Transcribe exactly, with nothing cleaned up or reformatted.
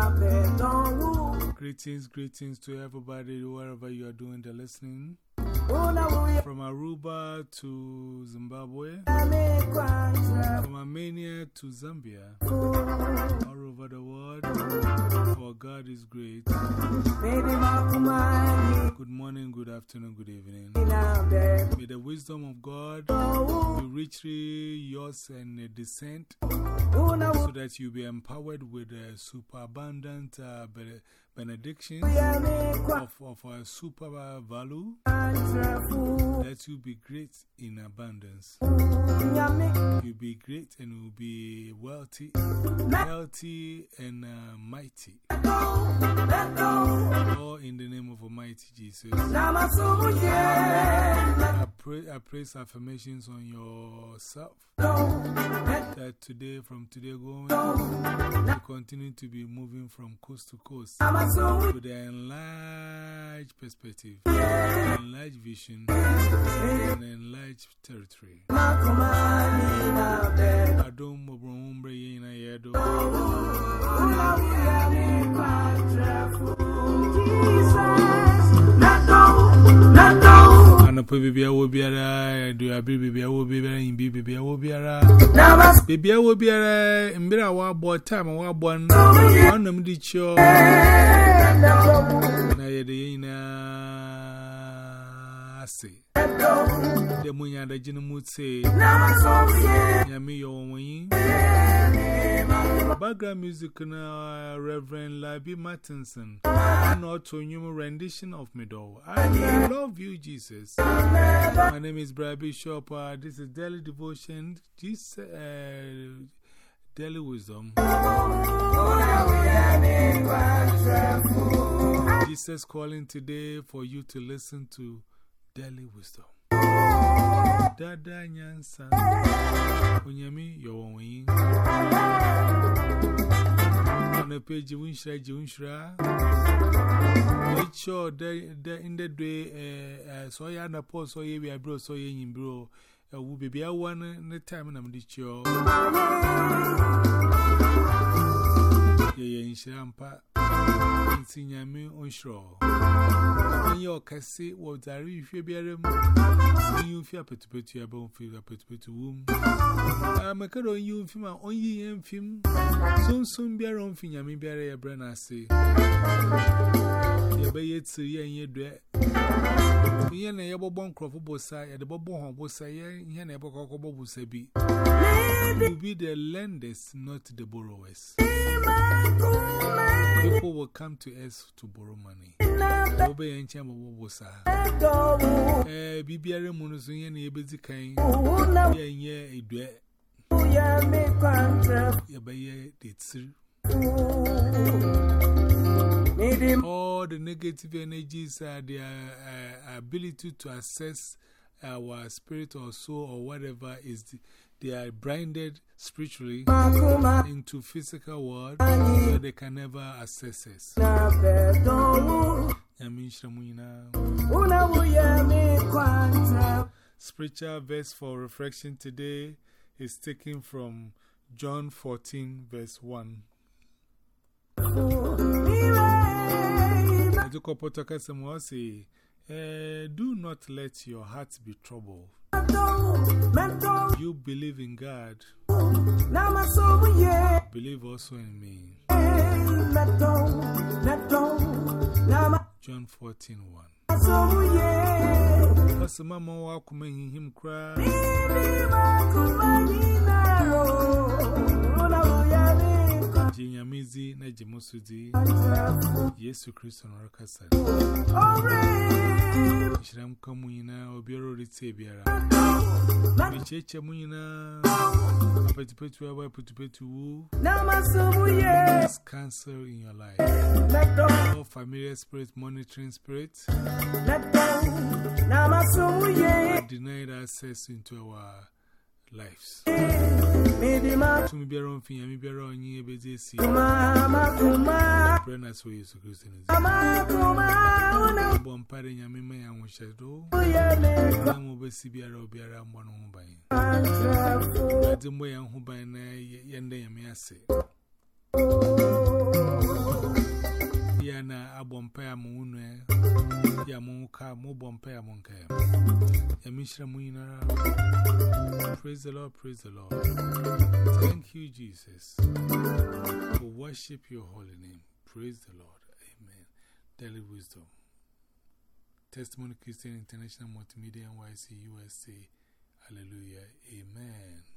Greetings, greetings to everybody, wherever you are doing the listening. From Aruba to Zimbabwe, from Armenia to Zambia, all over the world, for God is great. Good morning, good afternoon, good evening. May the wisdom of God be richly yours and descent, so that you be empowered with a superabundant uh, benediction of, of a super value. That you be great in abundance. You be great and you will be wealthy, healthy, and uh, mighty. All in the name of Almighty Jesus. I pray, I praise affirmations on yourself. That today, from today going, you continue to be moving from coast to coast with an enlarged perspective, enlarged vision, and enlarged territory. Adom Obrombre Yena Yedo. And a baby, I will be a do a baby, I will be in baby, I will be a baby, I will be a in Bira Wabo time, a Wabon, one of them did show. Say the Munya the Jinamut say, Yami, your background music now, Reverend Labby Martinson, and also new rendition of Meadow. I love you, Jesus. My name is Brad Bishop. Uh, this is Daily Devotion, this uh, Daily Wisdom. Jesus calling today for you to listen to Daily Wisdom. Dada Nyansa Unyami, your own. On the page, you wish I Junshra. Make sure that in the day, so I na post so ye be a bro, so ye in bro. I will be a one in the time and I'm the show. Ye in Shampa. Senior me on shore. And your cassette was a reef, you be a room. You fear to put your bone feel up to put womb. I'm a cut on you, film, on ye and film. Soon, soon be a room, finger me, bury a brand. I say, you bay it so ye and ye dread. Ye and a yellow bone crop of both sides at the bubble home, both sides, ye and a book of bubble say be. You be the lenders, not the borrowers. People will come to us to borrow money. Obey and chamber was a B B R Monosuyan, a busy kind, yeah, a dread. Yabaye did sir. All the negative energies are their uh, ability to access our spirit or soul or whatever is the. They are blinded spiritually into physical world, so they can never access us. Spiritual verse for reflection today is taken from John fourteen, verse one. Do not let your heart be troubled. You believe in God, believe also in me. John fourteen, one. Because Mama welcoming him cry. Jinyamizi na Jimusudi Yesu Kristo na Rakasad Shiram Kamuina Obiero Ritsebiara Micheche Muina Petipetu Awa Petipetu There's cancer in your life. No familiar spirit, monitoring spirit denied access into our lives. To me, be around for me, be around you, be this. Pray as we use Christian. Born party, ya me, may I wish I do. I'm over Sibia, be around one home by. That's the way I'm home by, and I say. Yana, a bompay moon, Yamonka, more bompay monka. Yamishra Muina. Praise the Lord, praise the Lord. Thank you, Jesus, for worship your holy name. Praise the Lord. Amen. Daily Wisdom. Testimony Christian International Multimedia N Y C U S A. Hallelujah. Amen.